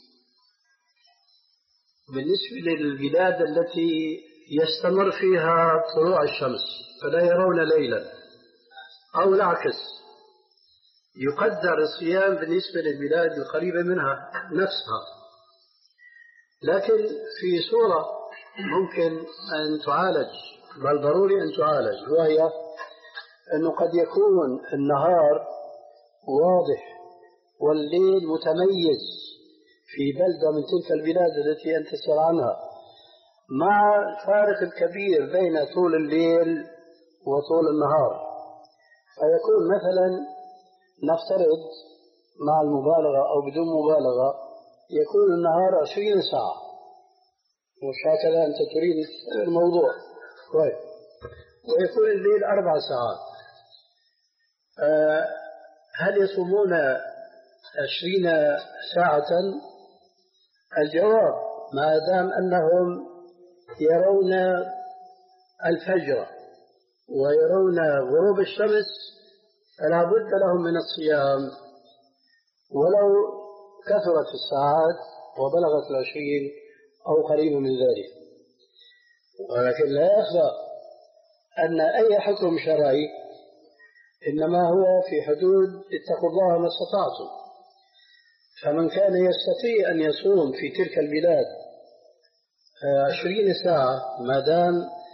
بالنسبة للبلاد التي يستمر فيها طلوع الشمس فلا يرون ليلا، أو العكس، يقدر الصيام بالنسبة للبلاد القريبة منها نفسها. لكن في صورة ممكن أن تعالج، بل ضروري أن تعالج، وهي أنه قد يكون النهار واضح والليل متميز في بلدة من تلك البلاد التي أنت تسأل عنها، مع الفارق الكبير بين طول الليل وطول النهار. فيكون مثلا نفترض مع المبالغة أو بدون مبالغة يكون النهار عشرين ساعة، مش هكذا أنت تريد الموضوع، طيب، ويكون الليل أربع ساعات. أه هل يصومون عشرين ساعة؟ الجواب ما دام أنهم يرون الفجر ويرون غروب الشمس فلا بد لهم من الصيام ولو كثرت الساعات وبلغت العشرين أو قريب من ذلك. ولكن لا يخفى أن أي حكم شرعي إنما هو في حدود اتقوا الله ما استطعتم. فمن كان يستطيع أن يصوم في تلك البلاد عشرين ساعة ما دام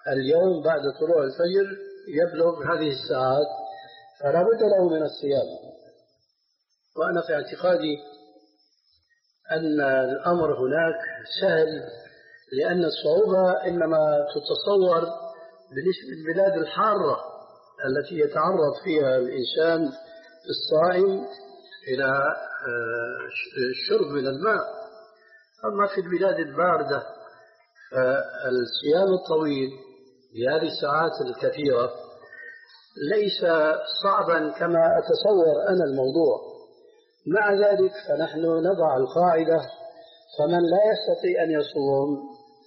اليوم بعد طلوع الفجر يبلغ هذه الساعات فلا بد له من الصيام. وأنا في اعتقادي أن الأمر هناك سهل، لأن الصعوبة إنما تتصور بالنسبة للبلاد الحارة التي يتعرض فيها الإنسان الصائم إلى الشرب من الماء. أما في البلاد الباردة فالصيام الطويل بهذه الساعات الكثيرة ليس صعبا كما أتصور أنا الموضوع. مع ذلك فنحن نضع القاعدة: فمن لا يستطيع أن يصوم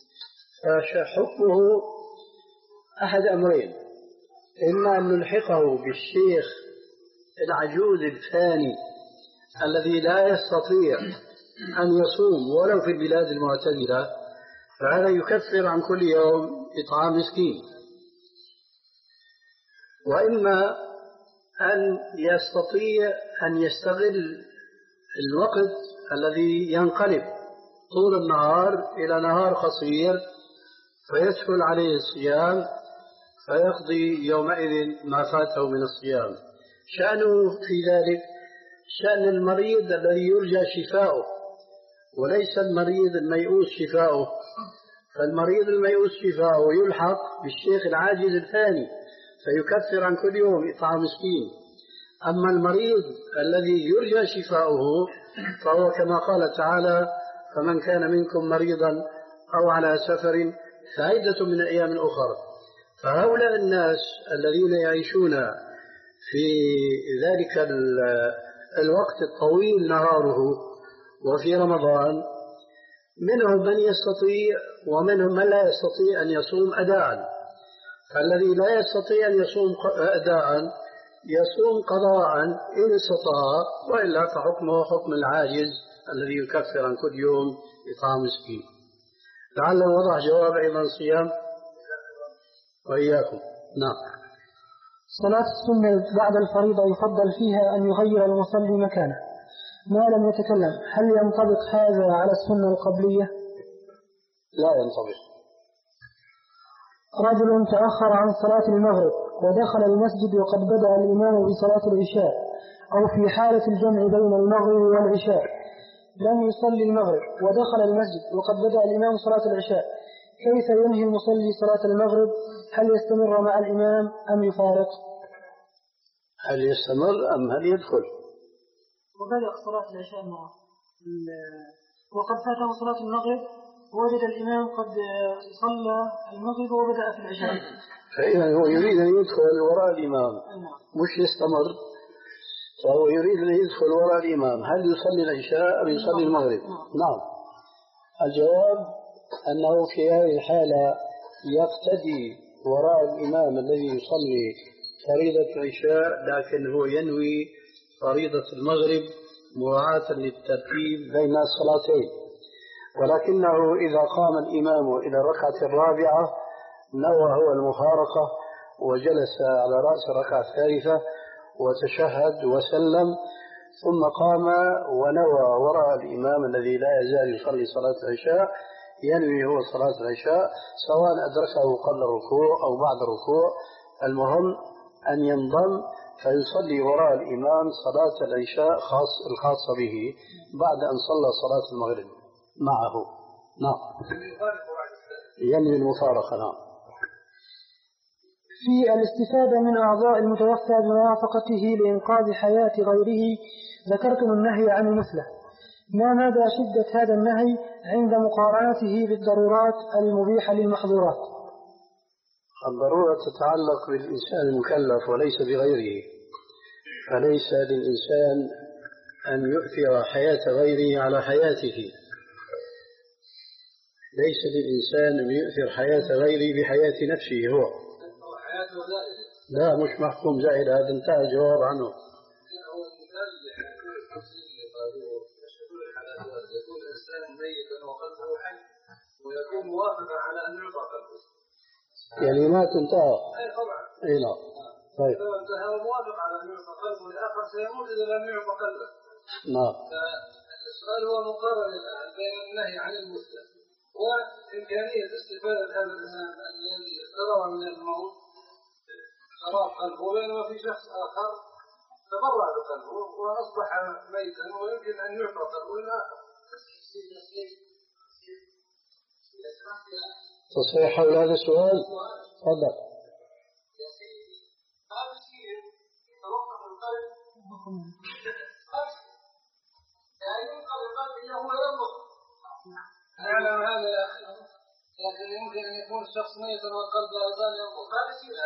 فحكمه أحد أمرين: إما أن نلحقه بالشيخ العجوز الثاني الذي لا يستطيع أن يصوم ولو في البلاد المعتدلة، فهذا يكفر عن كل يوم إطعام مسكين، وإما أن يستطيع أن يستغل الوقت الذي ينقلب طول النهار إلى نهار قصير فيسهل عليه الصيام فيقضي يومئذ ما فاته من الصيام. شأنه في ذلك شأن المريض الذي يرجى شفاؤه وليس المريض الميؤوس شفاؤه. فالمريض الميؤوس شفاؤه يلحق بالشيخ العاجز الثاني فيكفر عن كل يوم إطعام مسكين. أما المريض الذي يرجى شفاؤه فهو كما قال تعالى: فمن كان منكم مريضا أو على سفر فعدة من أيام أخرى. فهؤلاء الناس الذين يعيشون في ذلك الوقت الطويل نهاره وفي رمضان منهم من يستطيع ومنهم من لا يستطيع أن يصوم أداء. فالذي لا يستطيع أن يصوم أداء يصوم قضاء إن استطاع، وإلا فحكمه حكم العاجز الذي يكفر عن كل يوم إطعام مسكين. لعله وضع جواب أيضا صيام وإياكم. نعم. صلاة السنة بعد الفريضة يفضل فيها أن يغير المصلي مكانه ما لم يتكلم، هل ينطبق هذا على السنة القبلية؟ لا ينطبق. رجل تأخر عن صلاة المغرب ودخل المسجد وقد بدأ الإمام بصلاة العشاء، أو في حالة الجمع بين المغرب والعشاء لم يصلي المغرب ودخل المسجد وقد بدأ الإمام صلاة العشاء، كيف ينهي المصلي صلاة المغرب؟ هل يستمر مع الإمام أم يفارق؟ هل يستمر أم هل يدخل؟ وبدأ صلاة العشاء معه وقد فاته صلاة المغرب ووجد الإمام قد صلى المغرب وبدأ في العشاء، فإذا هو يريد أن يدخل وراء الإمام مش يستمر، فهو يريد أن يدخل وراء الإمام. هل يصلي العشاء أم يصلي المغرب؟ نعم. الجواب أنه في هذه الحالة يقتدي وراء الإمام الذي يصلي فريضة العشاء، لكن هو ينوي فريضة المغرب مراعاة للترتيب بين الصلاتين، ولكنه إذا قام الإمام إلى الركعة الرابعة نوى هو المفارقة وجلس على رأس الركعة الثالثة وتشهد وسلم، ثم قام ونوى وراء الإمام الذي لا يزال يصلي صلاة العشاء ينوي هو صلاة العشاء، سواء أدركه قبل الركوع أو بعد الركوع، المهم أن ينضم فيصلي وراء الإمام صلاة العشاء خاص الخاصة به بعد أن صلى صلاة المغرب معه. نعم. ينوي المفارقة. نعم. في الاستفادة من أعضاء المتوفى بموافقته لإنقاذ حياة غيره ذكرتم النهي عن المثلة، ما مدى شدة هذا النهي عند مقارنته بالضرورات المبيحة للمحظورات؟ الضرورة تتعلق بالإنسان المكلف وليس بغيره، فليس للإنسان أن يؤثر حياة غيره على حياته، ليس للإنسان أن يؤثر حياة غيره بحياة نفسه هو. لا مش محكوم زائد، هذا انتهى الجواب عنه. ويكون موافقا على أن يعطى قلبه. يعني ما تنتهى. أي طبعا. أي نعم. طيب. لو انتهى موافق على أن يعطى قلبه لآخر سيموت إذا لم يعطى قلبه. نعم. فالسؤال هو مقارنة الآن بين النهي عن المثلى وإمكانية استفادة هذا الإنسان الذي ترى أن الموت خراب قلبه، بينما في شخص آخر تبرع بقلبه وأصبح ميتا ويمكن أن يعطى قلبه لآخر. تصحيح حول هذا السؤال؟ تفضل. نعلم هذا يا أخي، لكن يمكن أن يكون الشخص ميتا والقلب لا يزال ينبض. هذا شيء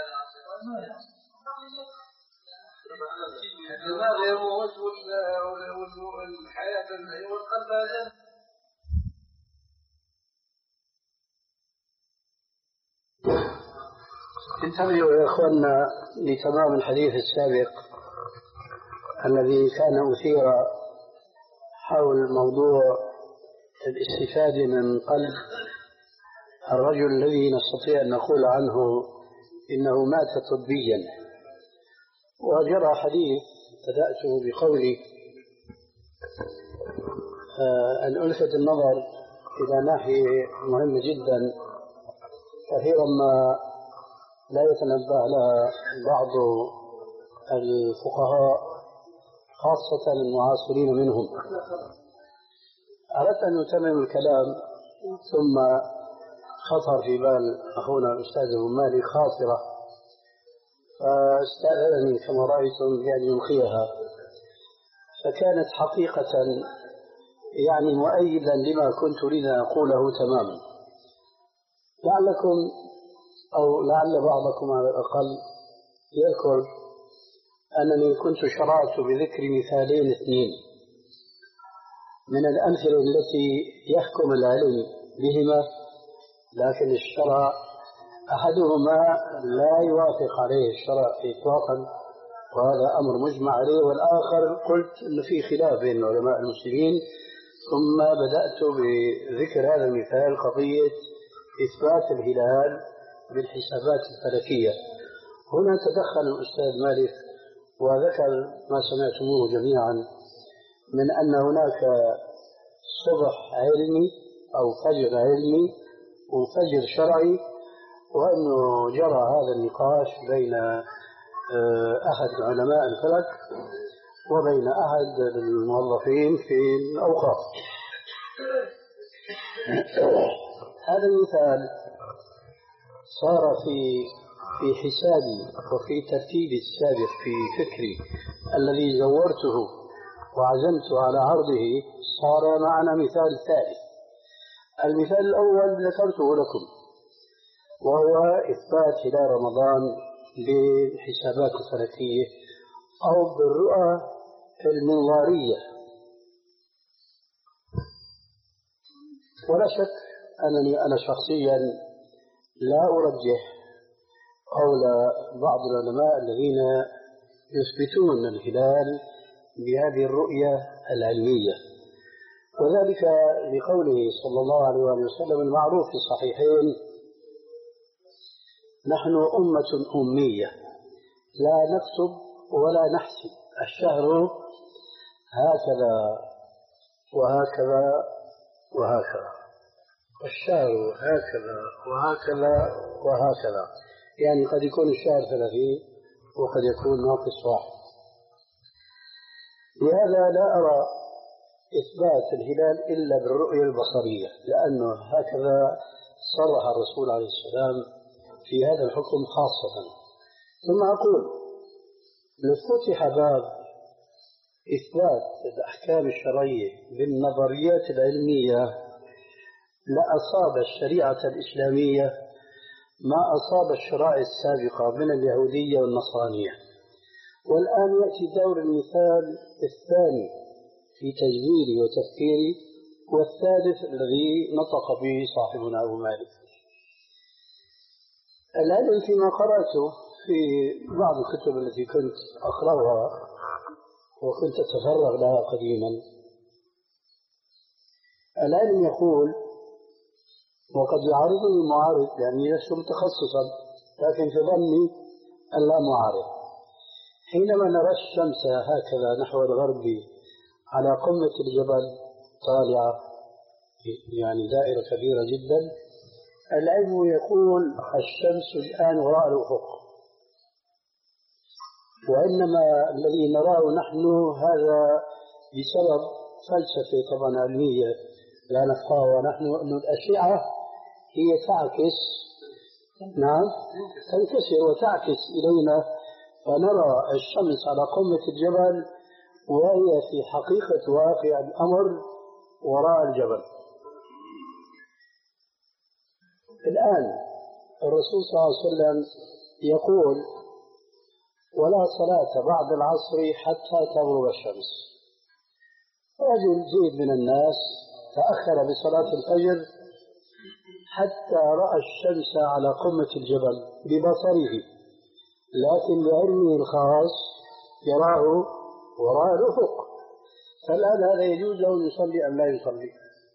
الدماغ يموت والحياة تنتهي والقلب لا يزال. انتبهوا يا اخواننا لتمام الحديث السابق الذي كان أثير حول موضوع الاستفادة من قلب الرجل الذي نستطيع أن نقول عنه إنه مات طبيا. وجرى حديث بدأته بقولي أن ألفت النظر إلى ناحية مهمة جدا كثيرا ما لا يتنبه لها بعض الفقهاء خاصة المعاصرين منهم. أردت أن أتمم الكلام ثم خطر في بال أخونا الأستاذ أبو مالك خاطرة فاستأذنني كما رأيتم بأن يلقيها، فكانت حقيقة يعني مؤيدا لما كنت أريد أن أقوله تماما. لعلكم أو لعل بعضكم على الأقل يذكر أنني كنت شرعت بذكر مثالين اثنين من الأمثلة التي يحكم العلم بهما، لكن الشرع أحدهما لا يوافق عليه الشرع إطلاقا وهذا أمر مجمع عليه، والآخر قلت أنه في خلاف بين علماء المسلمين. ثم بدأت بذكر هذا المثال قضية إثبات الهلال بالحسابات الفلكية. هنا تدخل الأستاذ مالك وذكر ما سمعتموه جميعا من أن هناك صبح علمي أو فجر علمي وفجر شرعي، وأنه جرى هذا النقاش بين أحد علماء الفلك وبين أحد الموظفين في الأوقاف. هذا المثال صار في في حسابي وفي ترتيبي السابق في فكري الذي زورته وعزمت على عرضه صار معنا مثال ثالث. المثال الأول ذكرته لكم وهو إثبات هلال رمضان بالحسابات الفلكية أو بالرؤى المنظارية. ولا شك أنني أنا شخصيا لا أرجح قول بعض العلماء الذين يثبتون الهلال بهذه الرؤية العلمية، وذلك لقوله صلى الله عليه وسلم المعروف في الصحيحين: نحن أمة أمية لا نكتب ولا نحسب، الشهر هكذا وهكذا وهكذا، الشهر هكذا وهكذا وهكذا، يعني قد يكون الشهر ثلاثين وقد يكون ناقص واحد. لهذا لا أرى إثبات الهلال إلا بالرؤية البصرية، لأنه هكذا صرح الرسول عليه السلام في هذا الحكم خاصة. ثم أقول لو فتح باب إثبات الأحكام الشرعية بالنظريات العلمية لأصاب الشريعة الإسلامية ما أصاب الشرائع السابقة من اليهودية والنصرانية. والآن يأتي دور المثال الثاني في تجميلي وتفكيري، والثالث الذي نطق به صاحبنا أبو مالك. العلم فيما قرأته في بعض الكتب التي كنت أقرأها وكنت أتفرغ لها قديما، العلم يقول، وقد يعارضني المعارض لأني لست متخصصا لكن في ظني أن لا معارض، حينما نرى الشمس هكذا نحو الغرب على قمة الجبل طالعة يعني دائرة كبيرة جدا، العلم يقول الشمس الآن وراء الأفق، وإنما الذي نراه نحن هذا بسبب فلسفة طبعا علمية لا نفقهها نحن، أن الأشعة هي تعكس، نعم تنكسر وتعكس إلينا، فنرى الشمس على قمة الجبل وهي في حقيقة واقع الأمر وراء الجبل. الآن الرسول صلى الله عليه وسلم يقول ولا صلاة بعد العصر حتى تغرب الشمس. رجل زيد من الناس تأخر بصلاة الفجر حتى رأى الشمس على قمة الجبل ببصره، لكن بعلمه الخاص يراه وراء الأفق. فالآن هذا يجوز له أن يصلي أم لا يصلي؟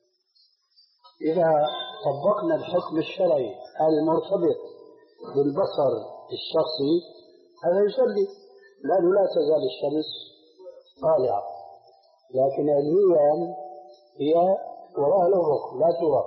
إذا طبقنا الحكم الشرعي المرتبط بالبصر الشخصي هذا يصلي، لأنه لا تزال الشمس طالعة، لكن علميا هي وراء الأفق لا ترى.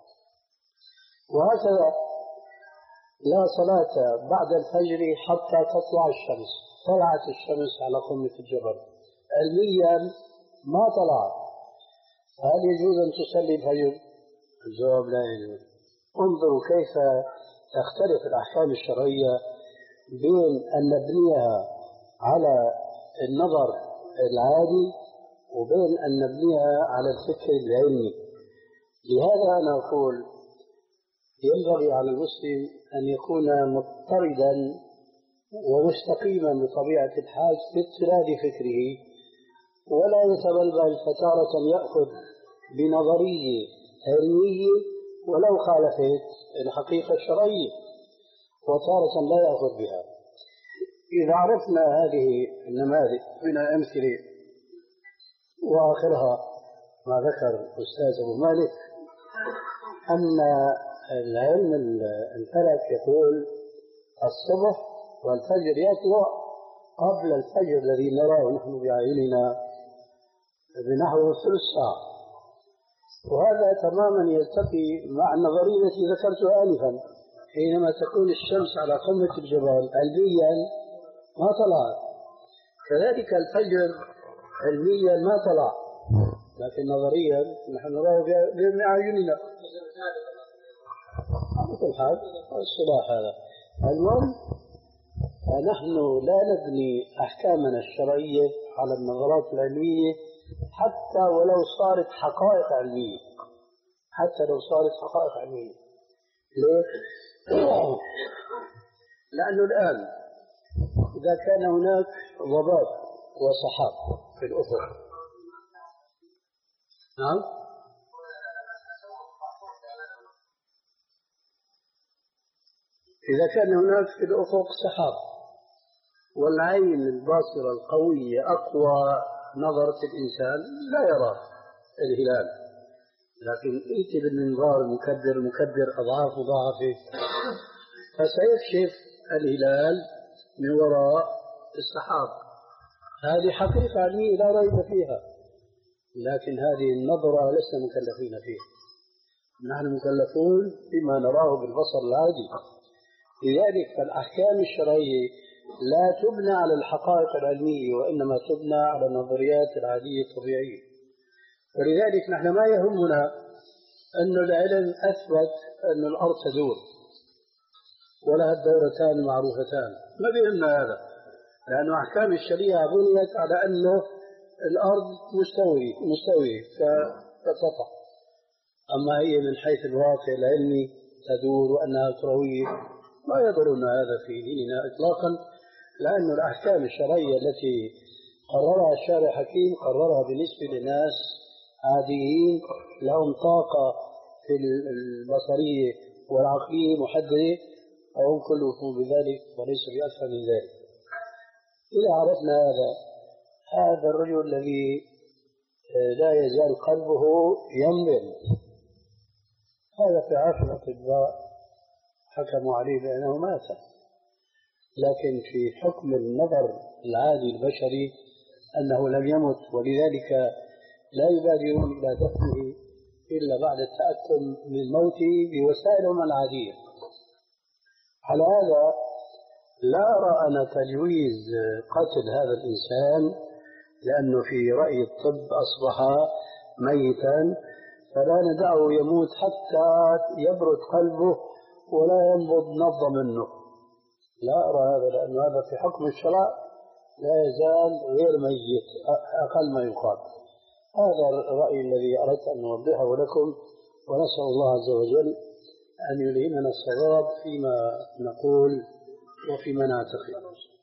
وهكذا لا صلاة بعد الفجر حتى تطلع الشمس. طلعت الشمس على قمة الجبل، علميا ما طلعت، هل يجوز أن تصلي الفجر؟ الجواب لا يجوز. انظروا كيف تختلف الأحكام الشرعية بين أن نبنيها على النظر العادي وبين أن نبنيها على الفكر العلمي. لهذا أنا أقول ينبغي على المسلم أن يكون مضطردا ومستقيما بطبيعة الحال في اضطراد فكره، ولا يتبلبل فتارة يأخذ بنظرية علمية ولو خالفت الحقيقة الشرعية، وتارة لا يأخذ بها. إذا عرفنا هذه النماذج من الأمثلة وآخرها ما ذكر الأستاذ أبو مالك أن العلم الفلك يقول الصبح والفجر يطلع قبل الفجر الذي نراه نحن بعيوننا بنحو ثلث ساعة، وهذا تماما يلتقي مع النظرية التي ذكرتها آنفا. حينما تكون الشمس على قمة الجبل علميا ما طلعت، كذلك الفجر علميا ما طلع، لكن نظريا نحن نراه بأعيننا. على كل حال الصلاح هذا المهم، فنحن لا نبني أحكامنا الشرعية على النظرات العلمية حتى ولو صارت حقائق علمية، حتى لو صارت حقائق علمية. ليه؟ لأنه الآن إذا كان هناك ضباب وسحاب في الأفق، نعم، إذا كان هناك في الأفق سحاب والعين الباصرة القوية أقوى نظرة الإنسان لا يرى الهلال، لكن ائت بالمنظار المكبر المكبر أضعاف مضاعفة فسيكشف الهلال من وراء السحاب. هذه حقيقة علمية لا ريب فيها، لكن هذه النظرة لسنا مكلفين فيها، نحن مكلفون بما نراه بالبصر العادي. لذلك فالأحكام الشرعية لا تبنى على الحقائق العلمية، وإنما تبنى على النظريات العادية الطبيعية. ولذلك نحن ما يهمنا أن العلم أثبت أن الأرض تدور ولها الدورتان معروفتان، ما بيهمنا هذا، لأن أحكام الشريعة بنيت على أنه الأرض مستوية مستوية كسطح، أما هي من حيث الواقع العلمي تدور وأنها كروية ما يضرنا هذا في ديننا إطلاقا، لأن الأحكام الشرعية التي قررها الشارع الحكيم قررها بالنسبة لناس عاديين لهم طاقة في البصرية والعقلية محددة، وهم كلهم بذلك وليس بأكثر من ذلك. إذا عرفنا هذا، هذا الرجل الذي لا يزال قلبه ينبض، هذا في عرف الأطباء حكموا عليه بأنه مات، لكن في حكم النظر العادي البشري أنه لم يمت، ولذلك لا يبادرون إلى دفنه إلا بعد التأكد من موته بوسائلهم العادية. على هذا لا أرى أنا تجويز قتل هذا الإنسان، لأنه في رأي الطب أصبح ميتا، فلا ندعه يموت حتى يبرد قلبه ولا ينبض نبضة منه. لا أرى هذا، لأن هذا في حكم الشرع لا يزال غير ميت أقل ما يقال. هذا الرأي الذي أردت أن أوضحه لكم، ونسأل الله عز وجل أن يلهمنا الصواب فيما نقول وفيما نعتقد.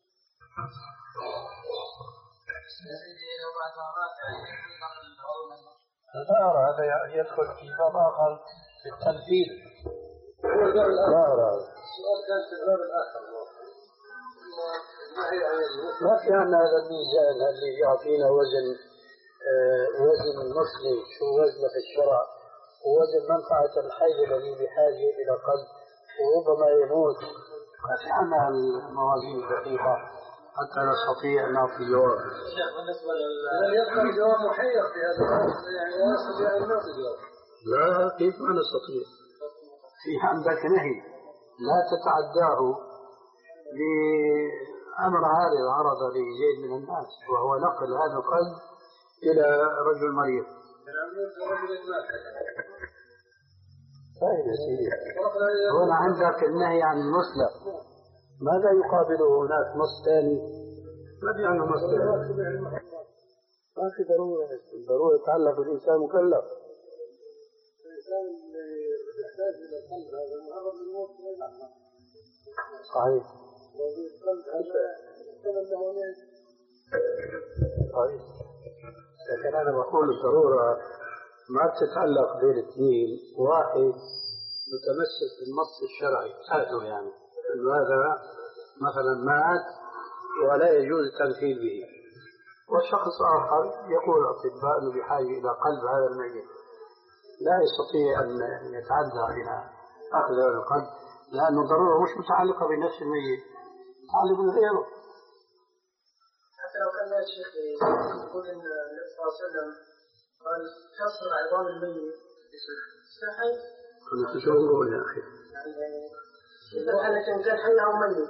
لا أرى هذا يدخل في باب آخر في التنفيذ. لا أرى. السؤال كان في الباب الآخر. ما كان هذا الميزان اللي يعطينا وزن آه وزن المسلم، شو وزنه في الشرع، ووزن منفعة الحي الذي بحاجة إلى قلب وربما يموت. ما عندنا الموازين الدقيقة حتى نستطيع أن نعطي جواب. بالنسبة لل يبقى الجواب محير في هذا يعني لا نستطيع أن نعطي جواب. لا، كيف ما نستطيع؟ في عندك نهي لا تتعداه لأمر عارض عرض لزيد من الناس، وهو نقل هذا القلب إلى رجل مريض. طيب يا سيدي، هنا عندك النهي عن المسلم، ماذا يقابله هناك نص ثاني؟ ما في عنه نص ثاني، ما في ضرورة. الضرورة يتعلق بالإنسان مكلف. الإنسان يحتاج إلى القلب هذا معرض للموت من اللحظة. صحيح. والقلب هذا يحتمل له نهي. صحيح. لكن أنا بقول الضرورة ما تتعلق بين اثنين، واحد متمسك بالنص الشرعي هذا يعني إنه هذا مثلا مات ولا يجوز التمثيل به، والشخص آخر يقول الأطباء أنه بحاجة إلى قلب هذا الميت، لا يستطيع أن يتعدى إلى أخذ هذا القلب، لأنه ضرورة مش متعلقة بنفس الميت، متعلقة بغيره. حتى لو كان الشيخ يقول إن النبي صلى الله عليه وسلم قال كسر عظام الميت صحيح؟ أنا شو نقول يا أخي؟ يعني إذا كان كان حي أو ميت.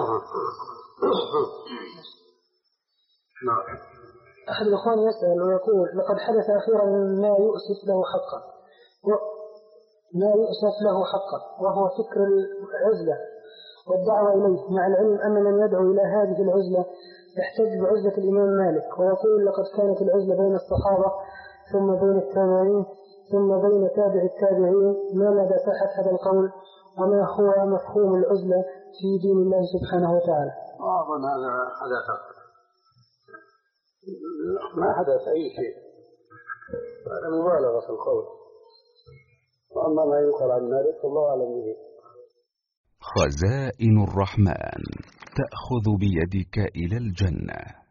نعم. أحد الأخوان يسأل ويقول: لقد حدث أخيرا ما يؤسف له حقا و... ما يؤسف له حقا وهو فكر العزلة والدعوة إليه، مع العلم أن من يدعو إلى هذه العزلة يحتج بعزلة الإمام مالك، ويقول: لقد كانت العزلة بين الصحابة ثم بين التابعين ثم بين تابع التابعين. ما مدى صحة هذا القول، وما هو مفهوم العزلة في دين الله سبحانه وتعالى؟ أظن هذا حدث، ما حدث أي شيء، هذا مبالغة في القول، وأما ما يقال عن مالك الله أعلم به. خزائن الرحمن تأخذ بيدك إلى الجنة.